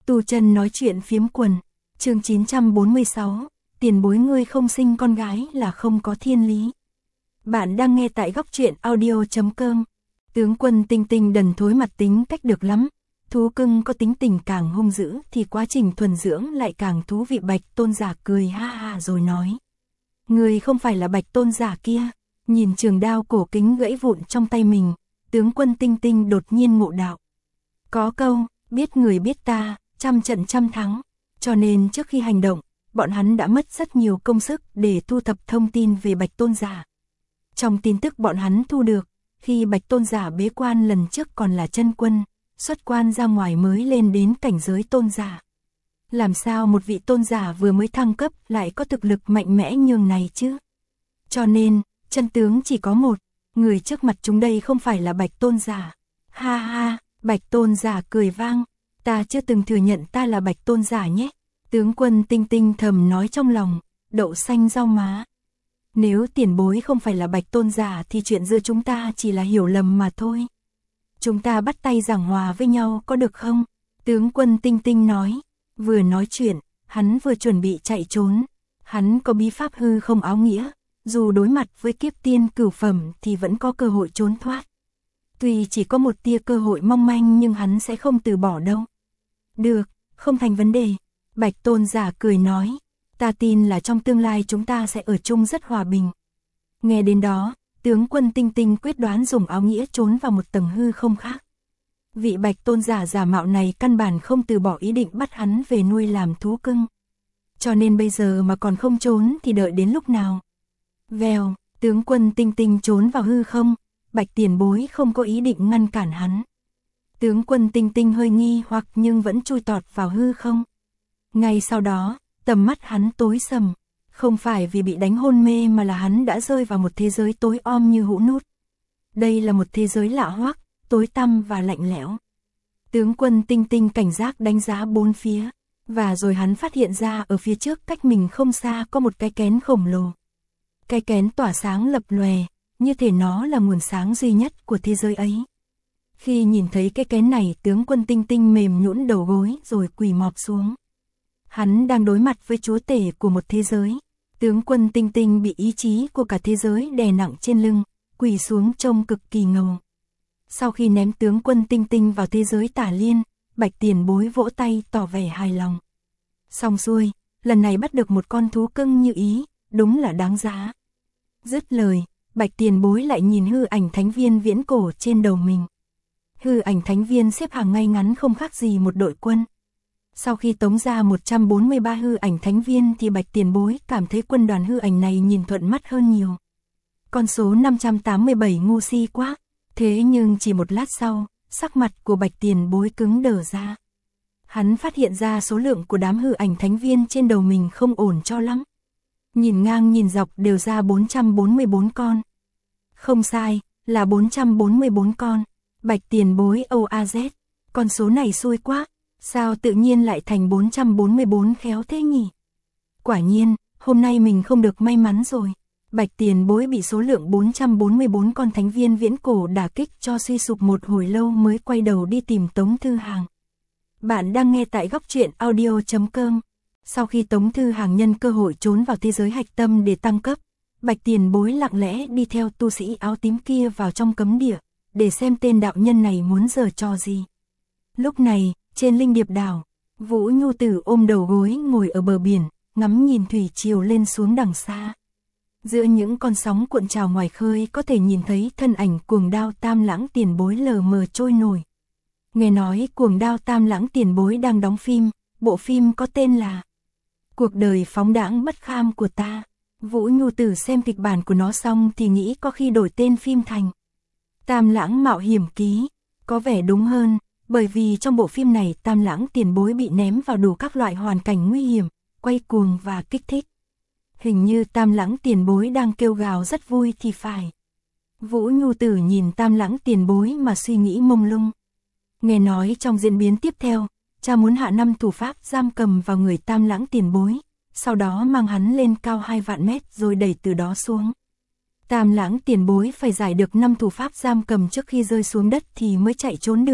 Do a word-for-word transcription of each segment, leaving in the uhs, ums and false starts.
Tu Chân nói chuyện phiếm quần, chương chín trăm bốn mươi sáu, tiền bối ngươi không sinh con gái là không có thiên lý. Bạn đang nghe tại góc truyện audio chấm com. Tướng quân Tinh Tinh đần thối mặt tính cách được lắm, thú cưng có tính tình càng hung dữ thì quá trình thuần dưỡng lại càng thú vị. Bạch Tôn Giả cười ha ha rồi nói: Ngươi không phải là Bạch Tôn Giả kia. Nhìn trường đao cổ kính gãy vụn trong tay mình, tướng quân Tinh Tinh đột nhiên ngộ đạo. Có câu, biết người biết ta, trăm trận trăm thắng, cho nên trước khi hành động, bọn hắn đã mất rất nhiều công sức để thu thập thông tin về Bạch Tôn Giả. Trong tin tức bọn hắn thu được, khi Bạch Tôn Giả bế quan lần trước còn là chân quân, xuất quan ra ngoài mới lên đến cảnh giới tôn giả. Làm sao một vị tôn giả vừa mới thăng cấp lại có thực lực mạnh mẽ nhường này chứ? Cho nên, chân tướng chỉ có một, người trước mặt chúng đây không phải là Bạch Tôn Giả. Ha ha, Bạch Tôn Giả cười vang, ta chưa từng thừa nhận ta là Bạch Tôn Giả nhé. Tướng quân Tinh Tinh thầm nói trong lòng, đậu xanh rau má. Nếu tiền bối không phải là Bạch Tôn Giả thì chuyện giữa chúng ta chỉ là hiểu lầm mà thôi. Chúng ta bắt tay giảng hòa với nhau có được không? Tướng quân Tinh Tinh nói. Vừa nói chuyện, hắn vừa chuẩn bị chạy trốn. Hắn có bí pháp hư không áo nghĩa, dù đối mặt với kiếp tiên cửu phẩm thì vẫn có cơ hội trốn thoát. Tuy chỉ có một tia cơ hội mong manh nhưng hắn sẽ không từ bỏ đâu. Được, không thành vấn đề. Bạch Tôn Giả cười nói, ta tin là trong tương lai chúng ta sẽ ở chung rất hòa bình. Nghe đến đó, tướng quân Tinh Tinh quyết đoán dùng áo nghĩa trốn vào một tầng hư không khác. Vị Bạch Tôn Giả giả mạo này căn bản không từ bỏ ý định bắt hắn về nuôi làm thú cưng. Cho nên bây giờ mà còn không trốn thì đợi đến lúc nào? Vèo, tướng quân Tinh Tinh trốn vào hư không, Bạch tiền bối không có ý định ngăn cản hắn. Tướng quân Tinh Tinh hơi nghi hoặc nhưng vẫn chui tọt vào hư không. Ngay sau đó, tầm mắt hắn tối sầm, không phải vì bị đánh hôn mê mà là hắn đã rơi vào một thế giới tối om như hũ nút. Đây là một thế giới lạ hoắc, tối tăm và lạnh lẽo. Tướng quân Tinh Tinh cảnh giác đánh giá bốn phía, và rồi hắn phát hiện ra ở phía trước cách mình không xa có một cái kén khổng lồ. Cái kén tỏa sáng lập lòe, như thể nó là nguồn sáng duy nhất của thế giới ấy. Khi nhìn thấy cái kén này, tướng quân Tinh Tinh mềm nhũn đầu gối rồi quỳ mọp xuống. Hắn đang đối mặt với chúa tể của một thế giới. Tướng quân Tinh Tinh bị ý chí của cả thế giới đè nặng trên lưng, quỳ xuống trông cực kỳ ngầu. Sau khi ném tướng quân Tinh Tinh vào thế giới tả liên, Bạch tiền bối vỗ tay tỏ vẻ hài lòng. Xong xuôi, lần này bắt được một con thú cưng như ý, đúng là đáng giá. Dứt lời, Bạch tiền bối lại nhìn hư ảnh thánh viên viễn cổ trên đầu mình. Hư ảnh thánh viên xếp hàng ngay ngắn không khác gì một đội quân. Sau khi tống ra một trăm bốn mươi ba hư ảnh thánh viên thì Bạch tiền bối cảm thấy quân đoàn hư ảnh này nhìn thuận mắt hơn nhiều. Con số năm trăm tám mươi bảy ngu si quá. Thế nhưng chỉ một lát sau, sắc mặt của Bạch tiền bối cứng đờ ra. Hắn phát hiện ra số lượng của đám hư ảnh thánh viên trên đầu mình không ổn cho lắm. Nhìn ngang nhìn dọc đều ra bốn trăm bốn mươi bốn con. Không sai, là bốn trăm bốn mươi bốn con. Bạch tiền bối âu a dét, con số này xui quá, sao tự nhiên lại thành bốn trăm bốn mươi bốn khéo thế nhỉ? Quả nhiên, hôm nay mình không được may mắn rồi. Bạch tiền bối bị số lượng bốn trăm bốn mươi bốn con thánh viên viễn cổ đả kích cho suy sụp một hồi lâu mới quay đầu đi tìm Tống Thư Hàng. Bạn đang nghe tại góc truyện audio chấm com. Sau khi Tống Thư Hàng nhân cơ hội trốn vào thế giới hạch tâm để tăng cấp, Bạch tiền bối lặng lẽ đi theo tu sĩ áo tím kia vào trong cấm địa, để xem tên đạo nhân này muốn giở trò gì. Lúc này, trên Linh Điệp đảo, Vũ Nhu Tử ôm đầu gối ngồi ở bờ biển, ngắm nhìn thủy triều lên xuống đằng xa. Giữa những con sóng cuộn trào ngoài khơi có thể nhìn thấy thân ảnh Cuồng Đao Tam Lãng tiền bối lờ mờ trôi nổi. Nghe nói Cuồng Đao Tam Lãng tiền bối đang đóng phim, bộ phim có tên là Cuộc đời phóng đãng bất kham của ta. Vũ Nhu Tử xem kịch bản của nó xong thì nghĩ có khi đổi tên phim thành Tam Lãng Mạo Hiểm Ký, có vẻ đúng hơn, bởi vì trong bộ phim này Tam Lãng tiền bối bị ném vào đủ các loại hoàn cảnh nguy hiểm, quay cuồng và kích thích. Hình như Tam Lãng tiền bối đang kêu gào rất vui thì phải. Vũ Nhu Tử nhìn Tam Lãng tiền bối mà suy nghĩ mông lung. Nghe nói trong diễn biến tiếp theo, cha muốn hạ năm thủ pháp giam cầm vào người Tam Lãng tiền bối, sau đó mang hắn lên cao hai vạn mét rồi đẩy từ đó xuống. Tam Lãng tiền bối phải giải được năm thủ pháp giam cầm trước khi rơi xuống đất thì mới chạy trốn được.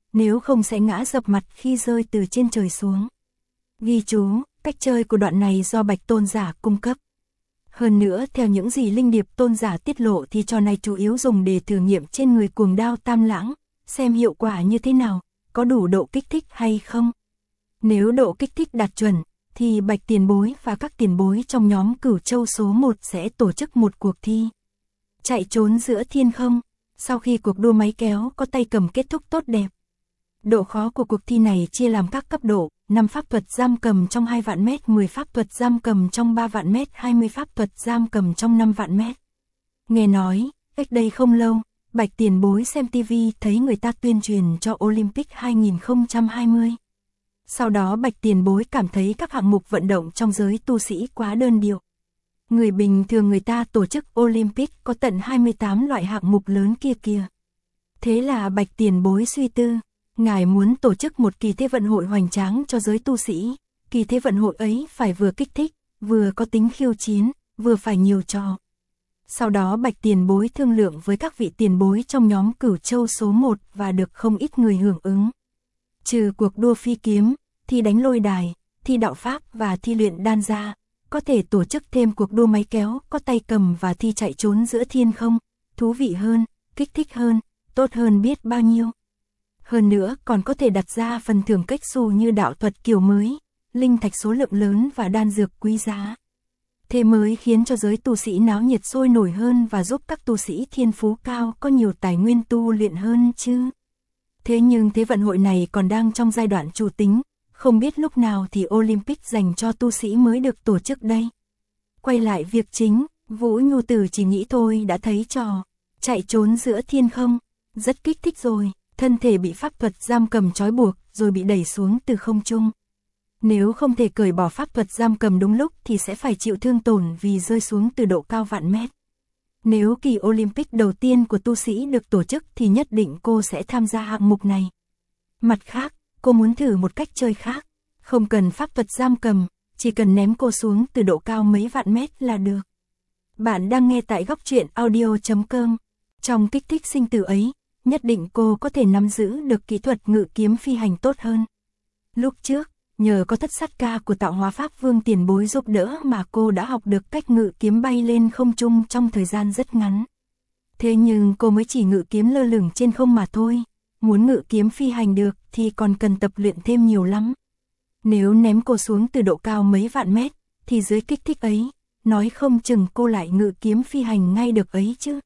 nếu không sẽ ngã dập mặt khi rơi từ trên trời xuống. Ghi chú, cách chơi của đoạn này do Bạch Tôn giả cung cấp. Hơn nữa theo những gì Linh Điệp Tôn giả tiết lộ thì trò này chủ yếu dùng để thử nghiệm trên người cuồng đao Tam Lãng, xem hiệu quả như thế nào, có đủ độ kích thích hay không. Nếu độ kích thích đạt chuẩn, thì Bạch tiền bối và các tiền bối trong nhóm Cửu Châu số một sẽ tổ chức một cuộc thi chạy trốn giữa thiên không, sau khi cuộc đua máy kéo có tay cầm kết thúc tốt đẹp. Độ khó của cuộc thi này chia làm các cấp độ, năm pháp thuật giam cầm trong hai vạn mét, mười pháp thuật giam cầm trong ba vạn mét, hai mươi pháp thuật giam cầm trong năm vạn mét. Nghe nói, cách đây không lâu, Bạch tiền bối xem ti vi thấy người ta tuyên truyền cho Olympic hai không hai không. Sau đó Bạch tiền bối cảm thấy các hạng mục vận động trong giới tu sĩ quá đơn điệu. Người bình thường người ta tổ chức Olympic có tận hai mươi tám loại hạng mục lớn kia kìa. Thế là Bạch tiền bối suy tư, ngài muốn tổ chức một kỳ thế vận hội hoành tráng cho giới tu sĩ. Kỳ thế vận hội ấy phải vừa kích thích, vừa có tính khiêu chiến, vừa phải nhiều trò. Sau đó Bạch tiền bối thương lượng với các vị tiền bối trong nhóm Cửu Châu số một và được không ít người hưởng ứng. Trừ cuộc đua phi kiếm, thi đánh lôi đài, thi đạo pháp và thi luyện đan ra, có thể tổ chức thêm cuộc đua máy kéo, có tay cầm và thi chạy trốn giữa thiên không, thú vị hơn, kích thích hơn, tốt hơn biết bao nhiêu. Hơn nữa còn có thể đặt ra phần thưởng cách xù như đạo thuật kiểu mới, linh thạch số lượng lớn và đan dược quý giá. Thế mới khiến cho giới tu sĩ náo nhiệt sôi nổi hơn và giúp các tu sĩ thiên phú cao có nhiều tài nguyên tu luyện hơn chứ. Thế nhưng thế vận hội này còn đang trong giai đoạn chủ tính, không biết lúc nào thì Olympic dành cho tu sĩ mới được tổ chức đây. Quay lại việc chính, Vũ Nhu Tử chỉ nghĩ thôi đã thấy trò chạy trốn giữa thiên không, rất kích thích rồi, thân thể bị pháp thuật giam cầm trói buộc rồi bị đẩy xuống từ không trung. Nếu không thể cởi bỏ pháp thuật giam cầm đúng lúc thì sẽ phải chịu thương tổn vì rơi xuống từ độ cao vạn mét. Nếu kỳ Olympic đầu tiên của tu sĩ được tổ chức thì nhất định cô sẽ tham gia hạng mục này. Mặt khác, cô muốn thử một cách chơi khác, không cần pháp thuật giam cầm, chỉ cần ném cô xuống từ độ cao mấy vạn mét là được. Bạn đang nghe tại góc truyện audio chấm com. Trong kích thích sinh tử ấy, nhất định cô có thể nắm giữ được kỹ thuật ngự kiếm phi hành tốt hơn. Lúc trước, nhờ có thất sát ca của Tạo Hóa Pháp Vương tiền bối giúp đỡ mà cô đã học được cách ngự kiếm bay lên không trung trong thời gian rất ngắn. Thế nhưng cô mới chỉ ngự kiếm lơ lửng trên không mà thôi, muốn ngự kiếm phi hành được thì còn cần tập luyện thêm nhiều lắm. Nếu ném cô xuống từ độ cao mấy vạn mét, thì dưới kích thích ấy, nói không chừng cô lại ngự kiếm phi hành ngay được ấy chứ.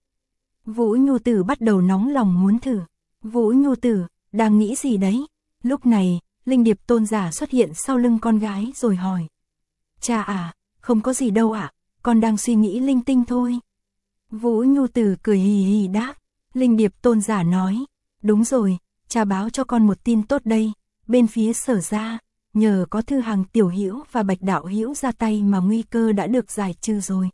Vũ Nhu Tử bắt đầu nóng lòng muốn thử. Vũ Nhu Tử, đang nghĩ gì đấy? Lúc này, Linh Điệp Tôn giả xuất hiện sau lưng con gái rồi hỏi. Cha à, không có gì đâu ạ, à, con đang suy nghĩ linh tinh thôi. Vũ Nhu Tử cười hì hì đáp. Linh Điệp Tôn giả nói, đúng rồi, cha báo cho con một tin tốt đây, bên phía Sở gia, nhờ có Thư Hàng tiểu hữu và Bạch đạo hữu ra tay mà nguy cơ đã được giải trừ rồi.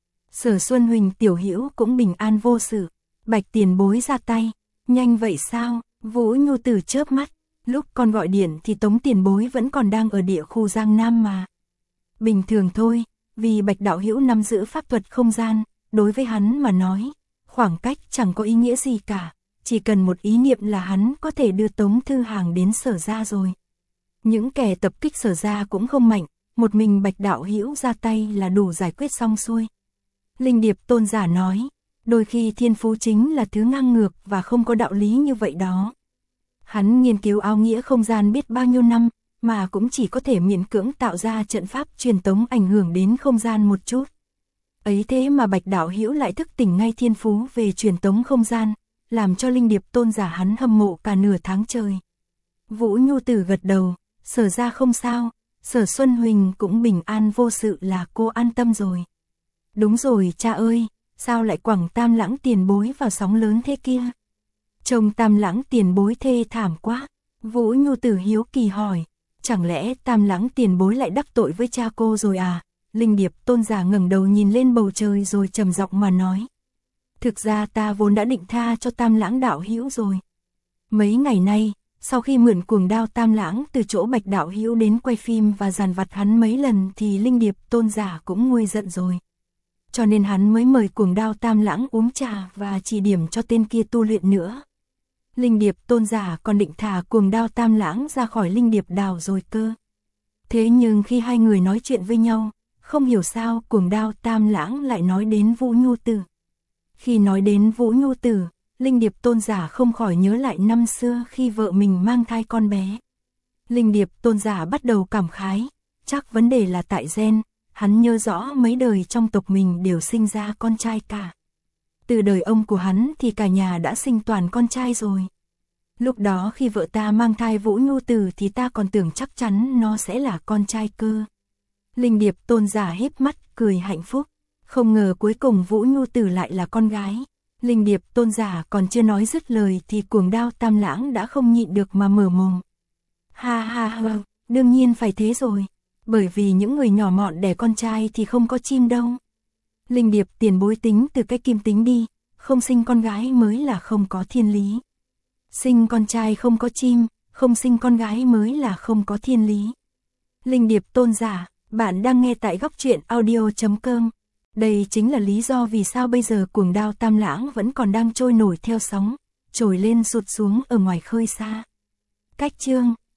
Sở Xuân Huỳnh tiểu hữu cũng bình an vô sự, Bạch tiền bối ra tay, nhanh vậy sao? Vũ Nhu Tử chớp mắt, lúc con gọi điện thì Tống tiền bối vẫn còn đang ở địa khu Giang Nam mà. Bình thường thôi, vì Bạch đạo hữu nắm giữ pháp thuật không gian, đối với hắn mà nói, khoảng cách chẳng có ý nghĩa gì cả, chỉ cần một ý niệm là hắn có thể đưa Tống Thư Hàng đến Sở gia rồi. Những kẻ tập kích Sở gia cũng không mạnh, một mình Bạch đạo hữu ra tay là đủ giải quyết xong xuôi. Linh Điệp Tôn giả nói, đôi khi thiên phú chính là thứ ngang ngược và không có đạo lý như vậy đó. Hắn nghiên cứu áo nghĩa không gian biết bao nhiêu năm, mà cũng chỉ có thể miễn cưỡng tạo ra trận pháp truyền tống ảnh hưởng đến không gian một chút. Ấy thế mà Bạch đạo hữu lại thức tỉnh ngay thiên phú về truyền tống không gian, làm cho Linh Điệp Tôn giả hắn hâm mộ cả nửa tháng trời. Vũ Nhu Tử gật đầu, Sở ra không sao, Sở Xuân Huỳnh cũng bình an vô sự là cô an tâm rồi. Đúng rồi cha ơi, sao lại quẳng Tam Lãng tiền bối vào sóng lớn thế kia? Trông Tam Lãng tiền bối thê thảm quá. Vũ Nhu Tử hiếu kỳ hỏi, chẳng lẽ Tam Lãng tiền bối lại đắc tội với cha cô rồi à? Linh Điệp Tôn giả ngẩng đầu nhìn lên bầu trời rồi trầm giọng mà nói. Thực ra ta vốn đã định tha cho Tam Lãng đạo hữu rồi. Mấy ngày nay, sau khi mượn cuồng đao Tam Lãng từ chỗ Bạch đạo hữu đến quay phim và dàn vặt hắn mấy lần thì Linh Điệp Tôn giả cũng nguôi giận rồi. Cho nên hắn mới mời cuồng đao Tam Lãng uống trà và chỉ điểm cho tên kia tu luyện nữa. Linh Điệp Tôn giả còn định thả Cuồng Đao Tam Lãng ra khỏi Linh Điệp Đảo rồi cơ. Thế nhưng khi hai người nói chuyện với nhau, không hiểu sao Cuồng Đao Tam Lãng lại nói đến Vũ Nhu Tử. Khi nói đến Vũ Nhu Tử, Linh Điệp Tôn giả không khỏi nhớ lại năm xưa khi vợ mình mang thai con bé. Linh Điệp Tôn giả bắt đầu cảm khái, chắc vấn đề là tại gen, hắn nhớ rõ mấy đời trong tộc mình đều sinh ra con trai cả. Từ đời ông của hắn thì cả nhà đã sinh toàn con trai rồi. Lúc đó khi vợ ta mang thai Vũ Nhu Tử thì ta còn tưởng chắc chắn nó sẽ là con trai cơ. Linh Điệp Tôn giả híp mắt cười hạnh phúc, không ngờ cuối cùng Vũ Nhu Tử lại là con gái. Linh Điệp Tôn giả còn chưa nói dứt lời thì Cuồng Đao Tam Lãng đã không nhịn được mà mở mồm. Ha ha ha, đương nhiên phải thế rồi, bởi vì những người nhỏ mọn đẻ con trai thì không có chim đâu. Linh Điệp tiền bối tính từ cái kim tính đi, không sinh con gái mới là không có thiên lý. Sinh con trai không có chim, không sinh con gái mới là không có thiên lý. Linh Điệp Tôn giả, bạn đang nghe tại góc truyện audio chấm com. Đây chính là lý do vì sao bây giờ Cuồng Đao Tam Lãng vẫn còn đang trôi nổi theo sóng, trồi lên sụt xuống ở ngoài khơi xa. Cách chương